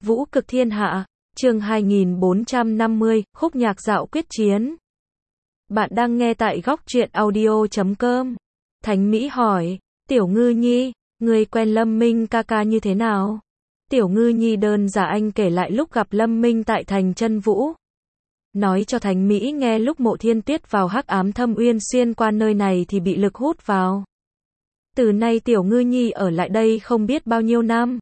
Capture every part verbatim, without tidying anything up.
Vũ cực thiên hạ, chương hai nghìn bốn trăm năm mươi, khúc nhạc dạo quyết chiến. Bạn đang nghe tại góc truyện audio chấm com. Thánh Mỹ hỏi, Tiểu Ngư Nhi, người quen Lâm Minh ca ca như thế nào? Tiểu Ngư Nhi đơn giản anh kể lại lúc gặp Lâm Minh tại thành Chân Vũ. Nói cho Thánh Mỹ nghe lúc Mộ Thiên Tuyết vào hắc ám thâm uyên xuyên qua nơi này thì bị lực hút vào. Từ nay Tiểu Ngư Nhi ở lại đây không biết bao nhiêu năm.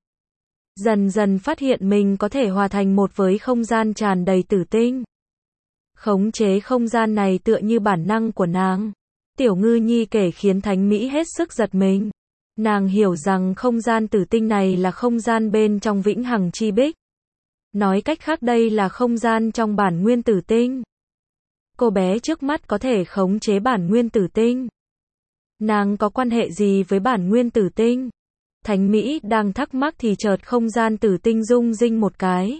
Dần dần phát hiện mình có thể hòa thành một với không gian tràn đầy tử tinh. Khống chế không gian này tựa như bản năng của nàng. Tiểu Ngư Nhi kể khiến Thánh Mỹ hết sức giật mình. Nàng hiểu rằng không gian tử tinh này là không gian bên trong vĩnh hằng chi bích. Nói cách khác đây là không gian trong bản nguyên tử tinh. Cô bé trước mắt có thể khống chế bản nguyên tử tinh. Nàng có quan hệ gì với bản nguyên tử tinh? Thánh Mỹ đang thắc mắc thì chợt không gian tử tinh rung rinh một cái.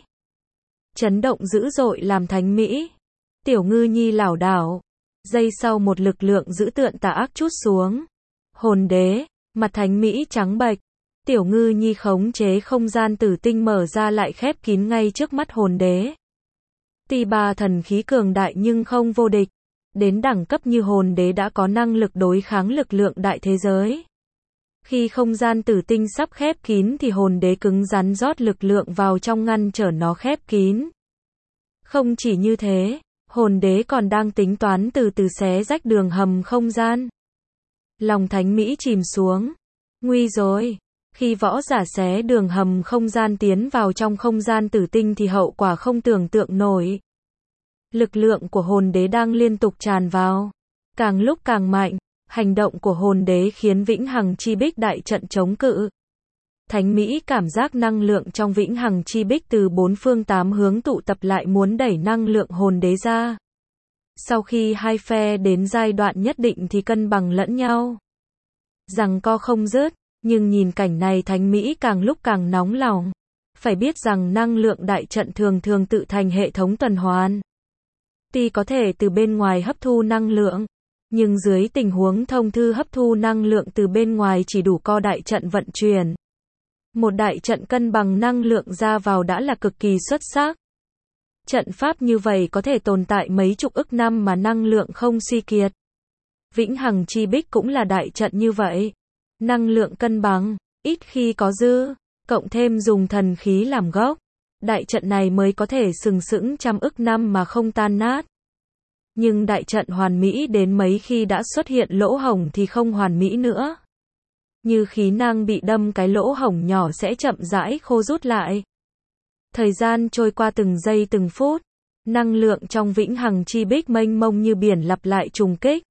Chấn động dữ dội làm Thánh Mỹ. Tiểu Ngư Nhi lảo đảo. Giây sau một lực lượng dữ tợn tà ác trút xuống. Hồn đế, mặt Thánh Mỹ trắng bệch. Tiểu Ngư Nhi khống chế không gian tử tinh mở ra lại khép kín ngay trước mắt hồn đế. Tuy ba thần khí cường đại nhưng không vô địch. Đến đẳng cấp như hồn đế đã có năng lực đối kháng lực lượng đại thế giới. Khi không gian tử tinh sắp khép kín thì hồn đế cứng rắn rót lực lượng vào trong ngăn trở nó khép kín. Không chỉ như thế, hồn đế còn đang tính toán từ từ xé rách đường hầm không gian. Lòng Thánh Mỹ chìm xuống. Nguy rồi. Khi võ giả xé đường hầm không gian tiến vào trong không gian tử tinh thì hậu quả không tưởng tượng nổi. Lực lượng của hồn đế đang liên tục tràn vào. Càng lúc càng mạnh. Hành động của hồn đế khiến vĩnh hằng chi bích đại trận chống cự. Thánh Mỹ cảm giác năng lượng trong vĩnh hằng chi bích từ bốn phương tám hướng tụ tập lại muốn đẩy năng lượng hồn đế ra. Sau khi hai phe đến giai đoạn nhất định thì cân bằng lẫn nhau. Giằng co không dứt, nhưng nhìn cảnh này Thánh Mỹ càng lúc càng nóng lòng. Phải biết rằng năng lượng đại trận thường thường tự thành hệ thống tuần hoàn. Tuy có thể từ bên ngoài hấp thu năng lượng. Nhưng dưới tình huống thông thư hấp thu năng lượng từ bên ngoài chỉ đủ co đại trận vận chuyển. Một đại trận cân bằng năng lượng ra vào đã là cực kỳ xuất sắc. Trận pháp như vậy có thể tồn tại mấy chục ức năm mà năng lượng không suy kiệt. Vĩnh hằng chi bích cũng là đại trận như vậy. Năng lượng cân bằng, ít khi có dư, cộng thêm dùng thần khí làm gốc. Đại trận này mới có thể sừng sững trăm ức năm mà không tan nát. Nhưng đại trận hoàn mỹ đến mấy khi đã xuất hiện lỗ hổng thì không hoàn mỹ nữa. Như khí năng bị đâm cái lỗ hổng nhỏ sẽ chậm rãi khô rút lại. Thời gian trôi qua từng giây từng phút. Năng lượng trong vĩnh hằng chi bích mênh mông như biển lặp lại trùng kích.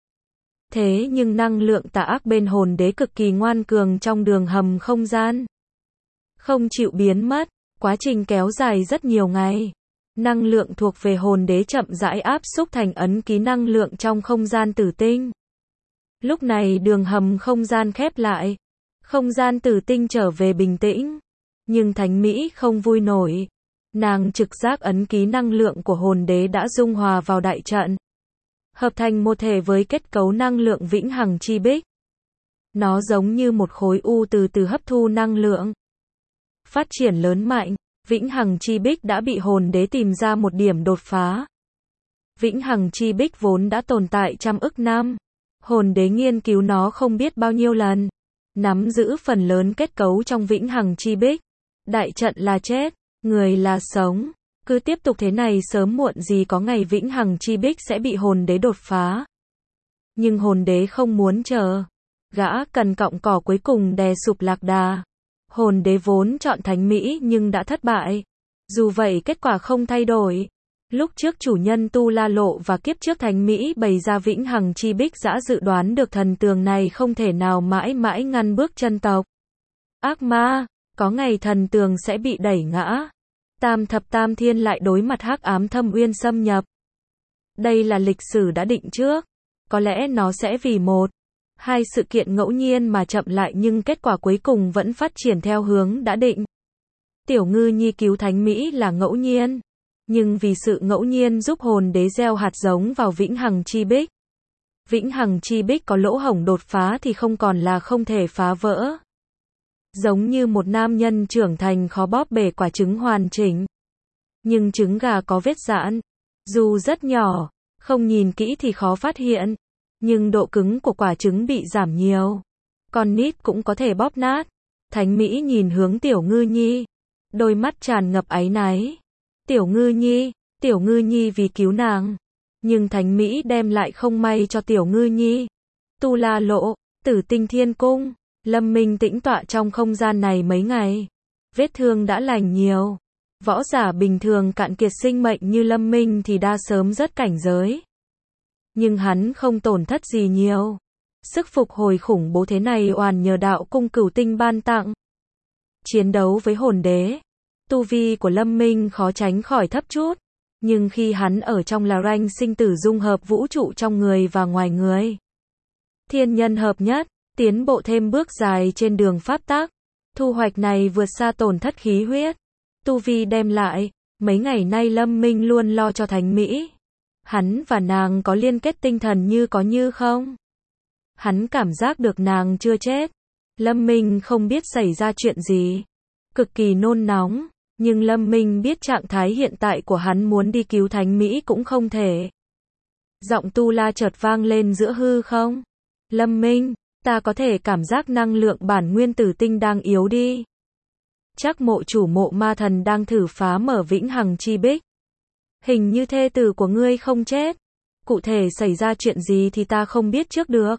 Thế nhưng năng lượng tà ác bên hồn đế cực kỳ ngoan cường trong đường hầm không gian. Không chịu biến mất, quá trình kéo dài rất nhiều ngày. Năng lượng thuộc về hồn đế chậm rãi áp xúc thành ấn ký năng lượng trong không gian tử tinh. Lúc này đường hầm không gian khép lại. Không gian tử tinh trở về bình tĩnh. Nhưng Thánh Mỹ không vui nổi. Nàng trực giác ấn ký năng lượng của hồn đế đã dung hòa vào đại trận. Hợp thành một thể với kết cấu năng lượng vĩnh hằng chi bích. Nó giống như một khối u từ từ hấp thu năng lượng. Phát triển lớn mạnh. Vĩnh hằng chi bích đã bị hồn đế tìm ra một điểm đột phá. Vĩnh hằng chi bích vốn đã tồn tại trăm ức năm. Hồn đế nghiên cứu nó không biết bao nhiêu lần. Nắm giữ phần lớn kết cấu trong vĩnh hằng chi bích. Đại trận là chết, người là sống. Cứ tiếp tục thế này sớm muộn gì có ngày vĩnh hằng chi bích sẽ bị hồn đế đột phá. Nhưng hồn đế không muốn chờ. Gã cần cọng cỏ cuối cùng đè sụp lạc đà. Hồn đế vốn chọn Thánh Mỹ nhưng đã thất bại. Dù vậy kết quả không thay đổi. Lúc trước chủ nhân Tu La Lộ và kiếp trước Thánh Mỹ bày ra vĩnh hằng chi bích đã dự đoán được thần tường này không thể nào mãi mãi ngăn bước chân tộc. Ác ma, có ngày thần tường sẽ bị đẩy ngã. Tam thập tam thiên lại đối mặt hắc ám thâm uyên xâm nhập. Đây là lịch sử đã định trước. Có lẽ nó sẽ vì một hai sự kiện ngẫu nhiên mà chậm lại nhưng kết quả cuối cùng vẫn phát triển theo hướng đã định. Tiểu Ngư Nhi cứu Thánh Mỹ là ngẫu nhiên. Nhưng vì sự ngẫu nhiên giúp hồn đế gieo hạt giống vào vĩnh hằng chi bích. Vĩnh hằng chi bích có lỗ hổng đột phá thì không còn là không thể phá vỡ. Giống như một nam nhân trưởng thành khó bóp bể quả trứng hoàn chỉnh. Nhưng trứng gà có vết giãn. Dù rất nhỏ, không nhìn kỹ thì khó phát hiện. Nhưng độ cứng của quả trứng bị giảm nhiều. Con nít cũng có thể bóp nát. Thánh Mỹ nhìn hướng Tiểu Ngư Nhi. Đôi mắt tràn ngập áy náy. Tiểu Ngư Nhi, Tiểu Ngư Nhi vì cứu nàng. Nhưng Thánh Mỹ đem lại không may cho Tiểu Ngư Nhi. Tu La Lộ, Tử Tinh Thiên Cung. Lâm Minh tĩnh tọa trong không gian này mấy ngày. Vết thương đã lành nhiều. Võ giả bình thường cạn kiệt sinh mệnh như Lâm Minh thì đã sớm rất cảnh giới. Nhưng hắn không tổn thất gì nhiều. Sức phục hồi khủng bố thế này oàn nhờ đạo cung cửu tinh ban tặng. Chiến đấu với hồn đế. Tu vi của Lâm Minh khó tránh khỏi thấp chút. Nhưng khi hắn ở trong là ranh sinh tử dung hợp vũ trụ trong người và ngoài người. Thiên nhân hợp nhất, tiến bộ thêm bước dài trên đường pháp tắc. Thu hoạch này vượt xa tổn thất khí huyết. Tu vi đem lại, mấy ngày nay Lâm Minh luôn lo cho Thánh Mỹ. Hắn và nàng có liên kết tinh thần như có như không. Hắn cảm giác được nàng chưa chết. Lâm Minh không biết xảy ra chuyện gì. Cực kỳ nôn nóng. Nhưng Lâm Minh biết trạng thái hiện tại của hắn muốn đi cứu Thánh Mỹ cũng không thể. Giọng Tu La chợt vang lên giữa hư không. Lâm Minh, ta có thể cảm giác năng lượng bản nguyên tử tinh đang yếu đi. Chắc mộ chủ mộ ma thần đang thử phá mở vĩnh hằng chi bích. Hình như thê tử của ngươi không chết. Cụ thể xảy ra chuyện gì thì ta không biết trước được.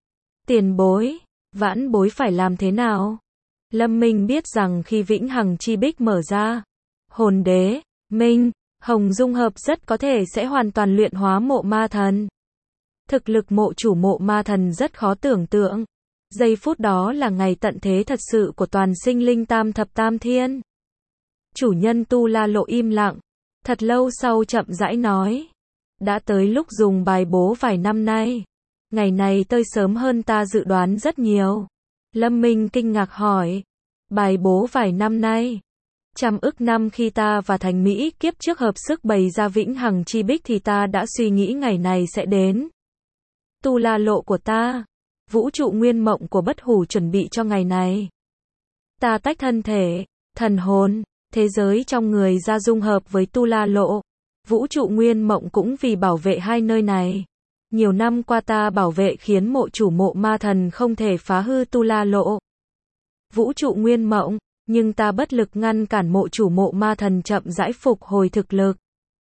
Tiền bối, vãn bối phải làm thế nào? Lâm Minh biết rằng khi vĩnh hằng chi bích mở ra, hồn đế, Minh, Hồng dung hợp rất có thể sẽ hoàn toàn luyện hóa mộ ma thần. Thực lực mộ chủ mộ ma thần rất khó tưởng tượng. Giây phút đó là ngày tận thế thật sự của toàn sinh linh tam thập tam thiên. Chủ nhân Tu La Lộ im lặng. Thật lâu sau chậm rãi nói. Đã tới lúc dùng bài bố vài năm nay. Ngày này tới sớm hơn ta dự đoán rất nhiều. Lâm Minh kinh ngạc hỏi. Bài bố vài năm nay. Trăm ức năm khi ta và Thành Mỹ kiếp trước hợp sức bày ra vĩnh hằng chi bích thì ta đã suy nghĩ ngày này sẽ đến. Tu La Lộ của ta. Vũ trụ nguyên mộng của bất hủ chuẩn bị cho ngày này. Ta tách thân thể, thần hồn, thế giới trong người ra dung hợp với Tu La Lộ. Vũ trụ nguyên mộng cũng vì bảo vệ hai nơi này. Nhiều năm qua ta bảo vệ khiến mộ chủ mộ ma thần không thể phá hư Tu La Lộ. Vũ trụ nguyên mộng, nhưng ta bất lực ngăn cản mộ chủ mộ ma thần chậm rãi phục hồi thực lực.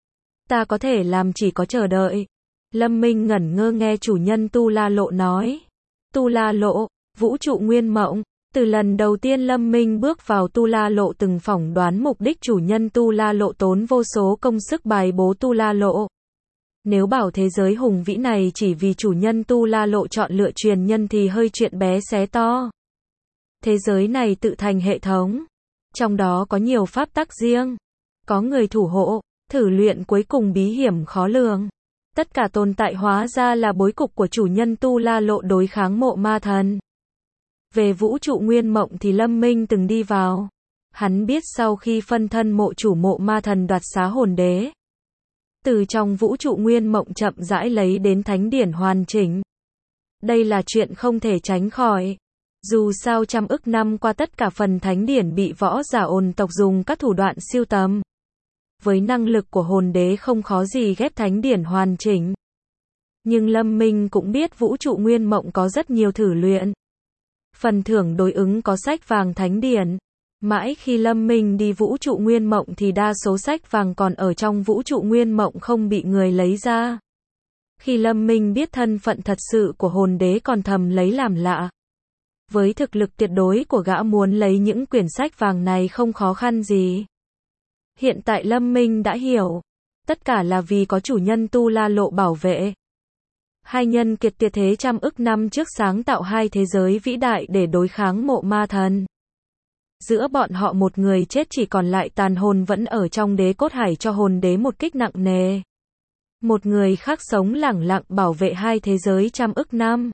Ta có thể làm chỉ có chờ đợi. Lâm Minh ngẩn ngơ nghe chủ nhân Tu La Lộ nói. Tu La Lộ, vũ trụ nguyên mộng. Từ lần đầu tiên Lâm Minh bước vào Tu La Lộ từng phỏng đoán mục đích chủ nhân Tu La Lộ tốn vô số công sức bài bố Tu La Lộ. Nếu bảo thế giới hùng vĩ này chỉ vì chủ nhân Tu La Lộ chọn lựa truyền nhân thì hơi chuyện bé xé to. Thế giới này tự thành hệ thống. Trong đó có nhiều pháp tắc riêng. Có người thủ hộ, thử luyện cuối cùng bí hiểm khó lường. Tất cả tồn tại hóa ra là bối cục của chủ nhân Tu La Lộ đối kháng mộ ma thần. Về vũ trụ nguyên mộng thì Lâm Minh từng đi vào. Hắn biết sau khi phân thân mộ chủ mộ ma thần đoạt xá hồn đế. Từ trong vũ trụ nguyên mộng chậm rãi lấy đến thánh điển hoàn chỉnh. Đây là chuyện không thể tránh khỏi. Dù sao trăm ức năm qua tất cả phần thánh điển bị võ giả ôn tộc dùng các thủ đoạn siêu tầm. Với năng lực của hồn đế không khó gì ghép thánh điển hoàn chỉnh. Nhưng Lâm Minh cũng biết vũ trụ nguyên mộng có rất nhiều thử luyện. Phần thưởng đối ứng có sách vàng thánh điển. Mãi khi Lâm Minh đi vũ trụ nguyên mộng thì đa số sách vàng còn ở trong vũ trụ nguyên mộng không bị người lấy ra. Khi Lâm Minh biết thân phận thật sự của hồn đế còn thầm lấy làm lạ. Với thực lực tuyệt đối của gã muốn lấy những quyển sách vàng này không khó khăn gì. Hiện tại Lâm Minh đã hiểu. Tất cả là vì có chủ nhân Tu La Lộ bảo vệ. Hai nhân kiệt tuyệt thế trăm ức năm trước sáng tạo hai thế giới vĩ đại để đối kháng mộ ma thần. Giữa bọn họ một người chết chỉ còn lại tàn hồn vẫn ở trong đế cốt hải cho hồn đế một kích nặng nề. Một người khác sống lẳng lặng bảo vệ hai thế giới trăm ức năm.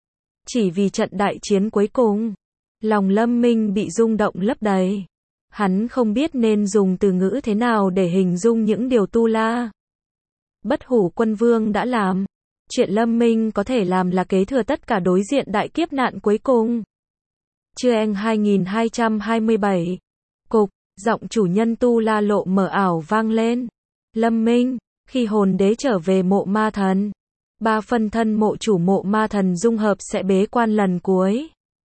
Chỉ vì trận đại chiến cuối cùng, lòng Lâm Minh bị rung động lấp đầy. Hắn không biết nên dùng từ ngữ thế nào để hình dung những điều Tu La Bất Hủ Quân Vương đã làm. Chuyện Lâm Minh có thể làm là kế thừa tất cả đối diện đại kiếp nạn cuối cùng. Chương hai nghìn hai trăm hai mươi bảy. Cục, giọng chủ nhân Tu La Lộ mờ ảo vang lên. Lâm Minh, khi hồn đế trở về mộ ma thần, ba phân thân mộ chủ mộ ma thần dung hợp sẽ bế quan lần cuối.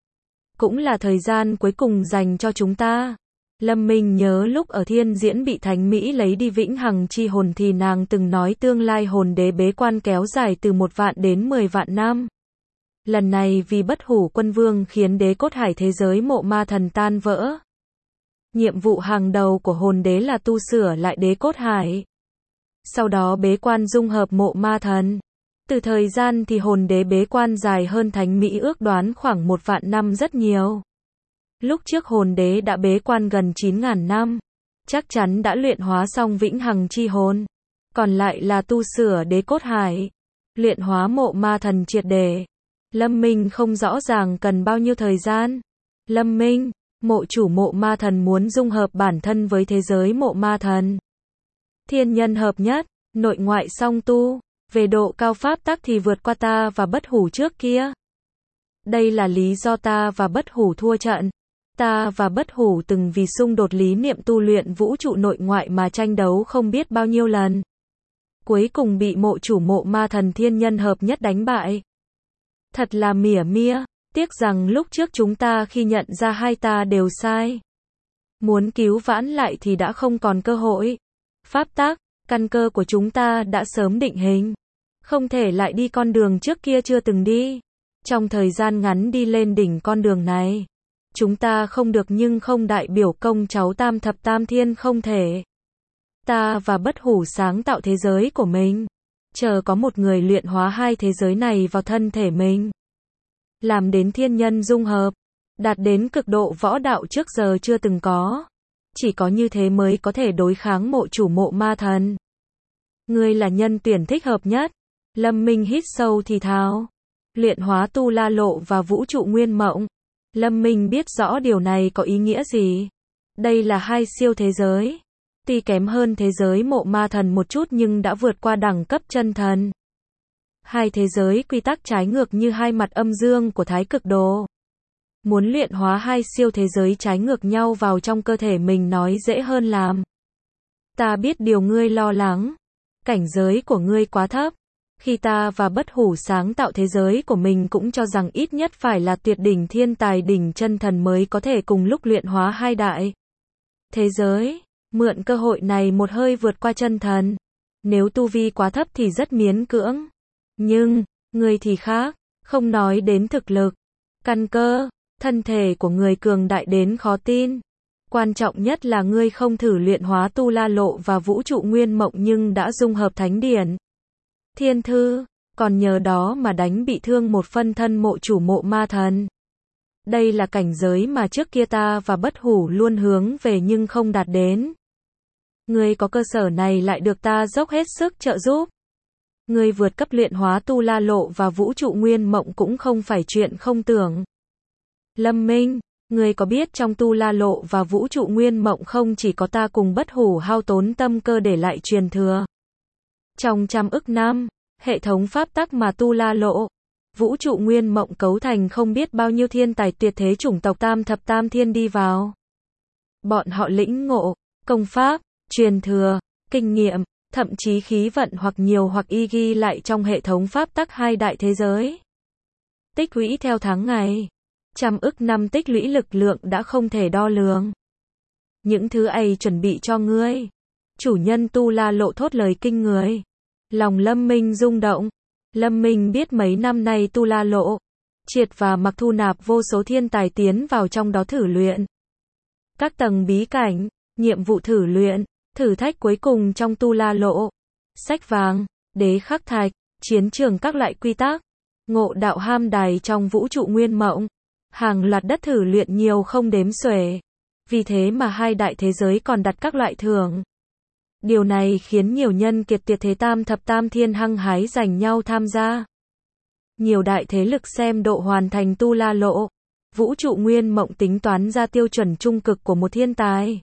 Cũng là thời gian cuối cùng dành cho chúng ta. Lâm Minh nhớ lúc ở thiên diễn bị Thánh Mỹ lấy đi vĩnh hằng chi hồn thì nàng từng nói tương lai hồn đế bế quan kéo dài từ một vạn đến mười vạn năm. Lần này vì Bất Hủ Quân Vương khiến đế cốt hải thế giới mộ ma thần tan vỡ. Nhiệm vụ hàng đầu của hồn đế là tu sửa lại đế cốt hải. Sau đó bế quan dung hợp mộ ma thần. Từ thời gian thì hồn đế bế quan dài hơn Thánh Mỹ ước đoán khoảng một vạn năm rất nhiều. Lúc trước hồn đế đã bế quan gần chín ngàn năm. Chắc chắn đã luyện hóa xong vĩnh hằng chi hồn. Còn lại là tu sửa đế cốt hải. Luyện hóa mộ ma thần triệt để. Lâm Minh không rõ ràng cần bao nhiêu thời gian. Lâm Minh, mộ chủ mộ ma thần muốn dung hợp bản thân với thế giới mộ ma thần. Thiên nhân hợp nhất, nội ngoại song tu, về độ cao pháp tắc thì vượt qua ta và Bất Hủ trước kia. Đây là lý do ta và Bất Hủ thua trận. Ta và Bất Hủ từng vì xung đột lý niệm tu luyện vũ trụ nội ngoại mà tranh đấu không biết bao nhiêu lần. Cuối cùng bị mộ chủ mộ ma thần thiên nhân hợp nhất đánh bại. Thật là mỉa mia, tiếc rằng lúc trước chúng ta khi nhận ra hai ta đều sai. Muốn cứu vãn lại thì đã không còn cơ hội. Pháp tắc, căn cơ của chúng ta đã sớm định hình. Không thể lại đi con đường trước kia chưa từng đi. Trong thời gian ngắn đi lên đỉnh con đường này. Chúng ta không được nhưng không đại biểu công cháu tam thập tam thiên không thể. Ta và Bất Hủ sáng tạo thế giới của mình. Chờ có một người luyện hóa hai thế giới này vào thân thể mình. Làm đến thiên nhân dung hợp. Đạt đến cực độ võ đạo trước giờ chưa từng có. Chỉ có như thế mới có thể đối kháng mộ chủ mộ ma thần. Ngươi là nhân tuyển thích hợp nhất. Lâm Minh hít sâu thì thào. Luyện hóa Tu La Lộ và vũ trụ nguyên mộng. Lâm Minh biết rõ điều này có ý nghĩa gì. Đây là hai siêu thế giới. Tuy kém hơn thế giới mộ ma thần một chút nhưng đã vượt qua đẳng cấp chân thần. Hai thế giới quy tắc trái ngược như hai mặt âm dương của thái cực đồ. Muốn luyện hóa hai siêu thế giới trái ngược nhau vào trong cơ thể mình nói dễ hơn làm. Ta biết điều ngươi lo lắng. Cảnh giới của ngươi quá thấp. Khi ta và Bất Hủ sáng tạo thế giới của mình cũng cho rằng ít nhất phải là tuyệt đỉnh thiên tài đỉnh chân thần mới có thể cùng lúc luyện hóa hai đại thế giới. Mượn cơ hội này một hơi vượt qua chân thần. Nếu tu vi quá thấp thì rất miễn cưỡng. Nhưng, người thì khác, không nói đến thực lực, căn cơ, thân thể của người cường đại đến khó tin. Quan trọng nhất là ngươi không thử luyện hóa Tu La Lộ và vũ trụ nguyên mộng nhưng đã dung hợp thánh điển. Thiên thư, còn nhờ đó mà đánh bị thương một phân thân mộ chủ mộ ma thần. Đây là cảnh giới mà trước kia ta và Bất Hủ luôn hướng về nhưng không đạt đến. Ngươi có cơ sở này lại được ta dốc hết sức trợ giúp. Ngươi vượt cấp luyện hóa Tu La Lộ và vũ trụ nguyên mộng cũng không phải chuyện không tưởng. Lâm Minh, ngươi có biết trong Tu La Lộ và vũ trụ nguyên mộng không chỉ có ta cùng Bất Hủ hao tốn tâm cơ để lại truyền thừa. Trong trăm ức năm, hệ thống pháp tắc mà Tu La Lộ, vũ trụ nguyên mộng cấu thành không biết bao nhiêu thiên tài tuyệt thế chủng tộc tam thập tam thiên đi vào. Bọn họ lĩnh ngộ, công pháp, truyền thừa, kinh nghiệm, thậm chí khí vận hoặc nhiều hoặc y ghi lại trong hệ thống pháp tắc hai đại thế giới. Tích lũy theo tháng ngày, trăm ức năm tích lũy lực lượng đã không thể đo lường. Những thứ ấy chuẩn bị cho ngươi. Chủ nhân Tu La Lộ thốt lời kinh người. Lòng Lâm Minh rung động. Lâm Minh biết mấy năm nay Tu La Lộ, triệt và mặc thu nạp vô số thiên tài tiến vào trong đó thử luyện. Các tầng bí cảnh, nhiệm vụ thử luyện, thử thách cuối cùng trong Tu La Lộ, sách vàng, đế khắc thạch, chiến trường các loại quy tắc, ngộ đạo ham đài trong vũ trụ nguyên mộng, hàng loạt đất thử luyện nhiều không đếm xuể. Vì thế mà hai đại thế giới còn đặt các loại thưởng. Điều này khiến nhiều nhân kiệt tuyệt thế tam thập tam thiên hăng hái giành nhau tham gia. Nhiều đại thế lực xem độ hoàn thành Tu La Lộ, vũ trụ nguyên mộng tính toán ra tiêu chuẩn trung cực của một thiên tài.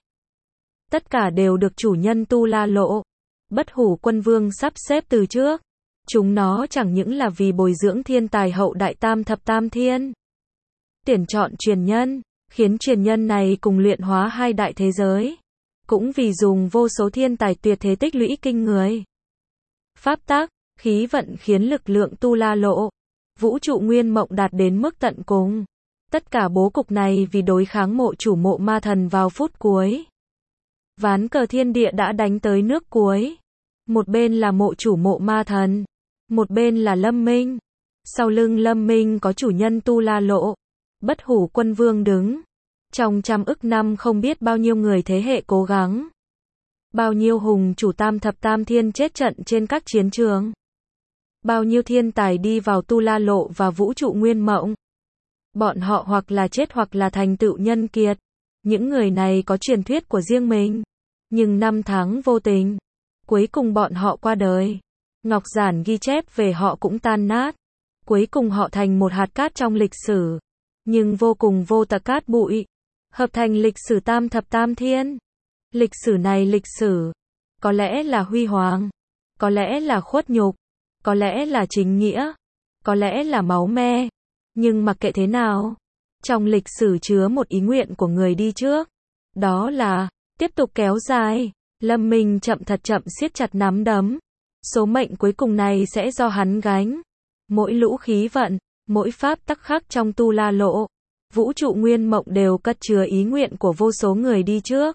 Tất cả đều được chủ nhân Tu La Lộ, Bất Hủ Quân Vương sắp xếp từ trước. Chúng nó chẳng những là vì bồi dưỡng thiên tài hậu đại tam thập tam thiên. tuyển chọn truyền nhân, khiến truyền nhân này cùng luyện hóa hai đại thế giới. Cũng vì dùng vô số thiên tài tuyệt thế tích lũy kinh người. Pháp tắc, khí vận khiến lực lượng Tu La Lộ, vũ trụ nguyên mộng đạt đến mức tận cùng. Tất cả bố cục này vì đối kháng mộ chủ mộ ma thần vào phút cuối. Ván cờ thiên địa đã đánh tới nước cuối. Một bên là mộ chủ mộ ma thần, một bên là Lâm Minh. Sau lưng Lâm Minh có chủ nhân Tu La Lộ, Bất Hủ Quân Vương đứng. Trong trăm ức năm không biết bao nhiêu người thế hệ cố gắng. Bao nhiêu hùng chủ tam thập tam thiên chết trận trên các chiến trường. Bao nhiêu thiên tài đi vào Tu La Lộ và vũ trụ nguyên mộng. Bọn họ hoặc là chết hoặc là thành tựu nhân kiệt. Những người này có truyền thuyết của riêng mình. Nhưng năm tháng vô tình, cuối cùng bọn họ qua đời. Ngọc giản ghi chép về họ cũng tan nát. Cuối cùng họ thành một hạt cát trong lịch sử. Nhưng vô cùng vô tận cát bụi. Hợp thành lịch sử tam thập tam thiên. Lịch sử này lịch sử. Có lẽ là huy hoàng. Có lẽ là khuất nhục. Có lẽ là chính nghĩa. Có lẽ là máu me. Nhưng mặc kệ thế nào, trong lịch sử chứa một ý nguyện của người đi trước. Đó là, tiếp tục kéo dài. Lâm Minh chậm thật chậm siết chặt nắm đấm. Số mệnh cuối cùng này sẽ do hắn gánh. Mỗi lũ khí vận, mỗi pháp tắc khắc trong Tu La Lộ, vũ trụ nguyên mộng đều cất chứa ý nguyện của vô số người đi trước.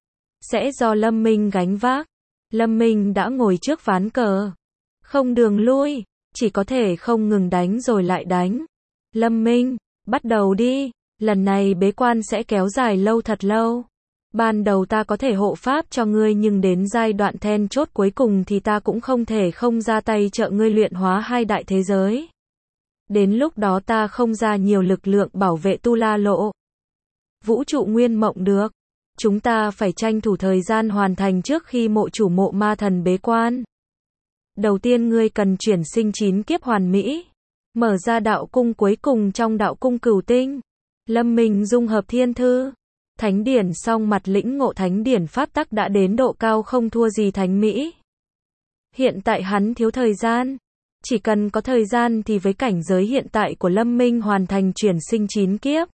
Sẽ do Lâm Minh gánh vác. Lâm Minh đã ngồi trước ván cờ. Không đường lui, chỉ có thể không ngừng đánh rồi lại đánh. Lâm Minh, bắt đầu đi. Lần này bế quan sẽ kéo dài lâu thật lâu. Ban đầu ta có thể hộ pháp cho ngươi nhưng đến giai đoạn then chốt cuối cùng thì ta cũng không thể không ra tay trợ ngươi luyện hóa hai đại thế giới. Đến lúc đó ta không ra nhiều lực lượng bảo vệ Tu La Lộ, vũ trụ nguyên mộng được. Chúng ta phải tranh thủ thời gian hoàn thành trước khi mộ chủ mộ ma thần bế quan. Đầu tiên ngươi cần chuyển sinh chín kiếp hoàn mỹ. Mở ra đạo cung cuối cùng trong đạo cung cửu tinh. Lâm Minh dung hợp thiên thư. Thánh điển song mặt lĩnh ngộ thánh điển pháp tắc đã đến độ cao không thua gì thánh mỹ. Hiện tại hắn thiếu thời gian. Chỉ cần có thời gian thì với cảnh giới hiện tại của Lâm Minh hoàn thành chuyển sinh chín kiếp.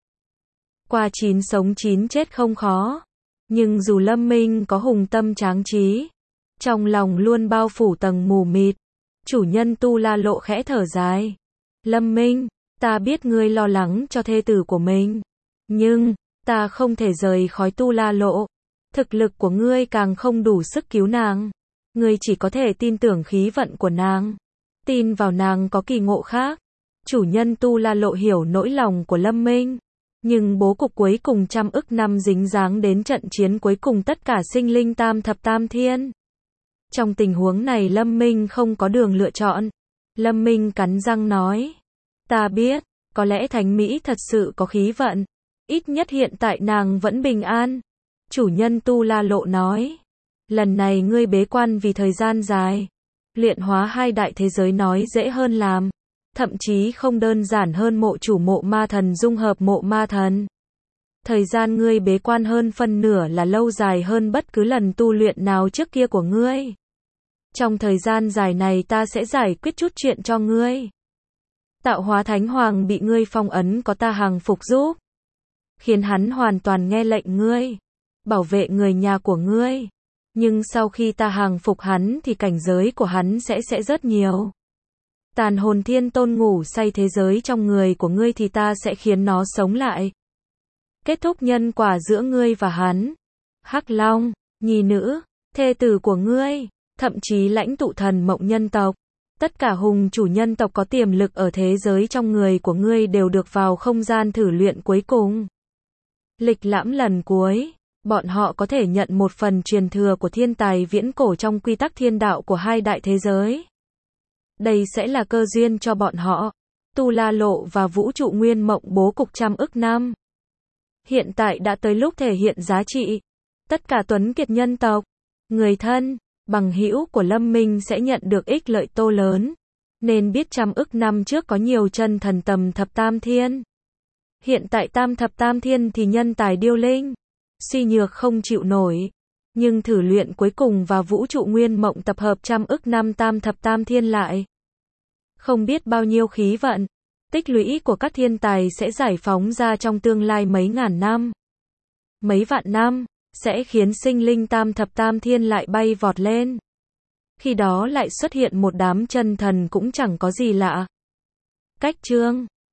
Qua chín sống chín chết không khó. Nhưng dù Lâm Minh có hùng tâm tráng trí, trong lòng luôn bao phủ tầng mù mịt. Chủ nhân Tu La Lộ khẽ thở dài. Lâm Minh, ta biết ngươi lo lắng cho thê tử của mình. Nhưng, ta không thể rời khỏi Tu La Lộ. Thực lực của ngươi càng không đủ sức cứu nàng. Ngươi chỉ có thể tin tưởng khí vận của nàng. Tin vào nàng có kỳ ngộ khác. Chủ nhân Tu La Lộ hiểu nỗi lòng của Lâm Minh. Nhưng bố cục cuối cùng trăm ức năm dính dáng đến trận chiến cuối cùng tất cả sinh linh tam thập tam thiên. Trong tình huống này Lâm Minh không có đường lựa chọn. Lâm Minh cắn răng nói. Ta biết, có lẽ Thánh Mỹ thật sự có khí vận. Ít nhất hiện tại nàng vẫn bình an. Chủ nhân Tu La Lộ nói. Lần này ngươi bế quan vì thời gian dài. Luyện hóa hai đại thế giới nói dễ hơn làm. Thậm chí không đơn giản hơn mộ chủ mộ ma thần dung hợp mộ ma thần. Thời gian ngươi bế quan hơn phân nửa là lâu dài hơn bất cứ lần tu luyện nào trước kia của ngươi. Trong thời gian dài này ta sẽ giải quyết chút chuyện cho ngươi. Tạo hóa Thánh Hoàng bị ngươi phong ấn có ta hàng phục giúp. Khiến hắn hoàn toàn nghe lệnh ngươi. Bảo vệ người nhà của ngươi. Nhưng sau khi ta hàng phục hắn thì cảnh giới của hắn sẽ sẽ rất nhiều. Tàn hồn thiên tôn ngủ say thế giới trong người của ngươi thì ta sẽ khiến nó sống lại. Kết thúc nhân quả giữa ngươi và hắn. Hắc Long, nhi nữ, thê tử của ngươi, thậm chí lãnh tụ thần mộng nhân tộc. Tất cả hùng chủ nhân tộc có tiềm lực ở thế giới trong người của ngươi đều được vào không gian thử luyện cuối cùng. Lịch lãm lần cuối, bọn họ có thể nhận một phần truyền thừa của thiên tài viễn cổ trong quy tắc thiên đạo của hai đại thế giới. Đây sẽ là cơ duyên cho bọn họ. Tu La Lộ và vũ trụ nguyên mộng bố cục trăm ức năm. Hiện tại đã tới lúc thể hiện giá trị. Tất cả tuấn kiệt nhân tộc, người thân, bằng hữu của Lâm Minh sẽ nhận được ích lợi to lớn. Nên biết trăm ức năm trước có nhiều chân thần tầm thập tam thiên. Hiện tại tam thập tam thiên thì nhân tài điêu linh. Suy nhược không chịu nổi. Nhưng thử luyện cuối cùng và vũ trụ nguyên mộng tập hợp trăm ức năm tam thập tam thiên lại. Không biết bao nhiêu khí vận. tích lũy của các thiên tài sẽ giải phóng ra trong tương lai mấy ngàn năm, mấy vạn năm, sẽ khiến sinh linh tam thập tam thiên lại bay vọt lên. Khi đó lại xuất hiện một đám chân thần cũng chẳng có gì lạ. Cách chương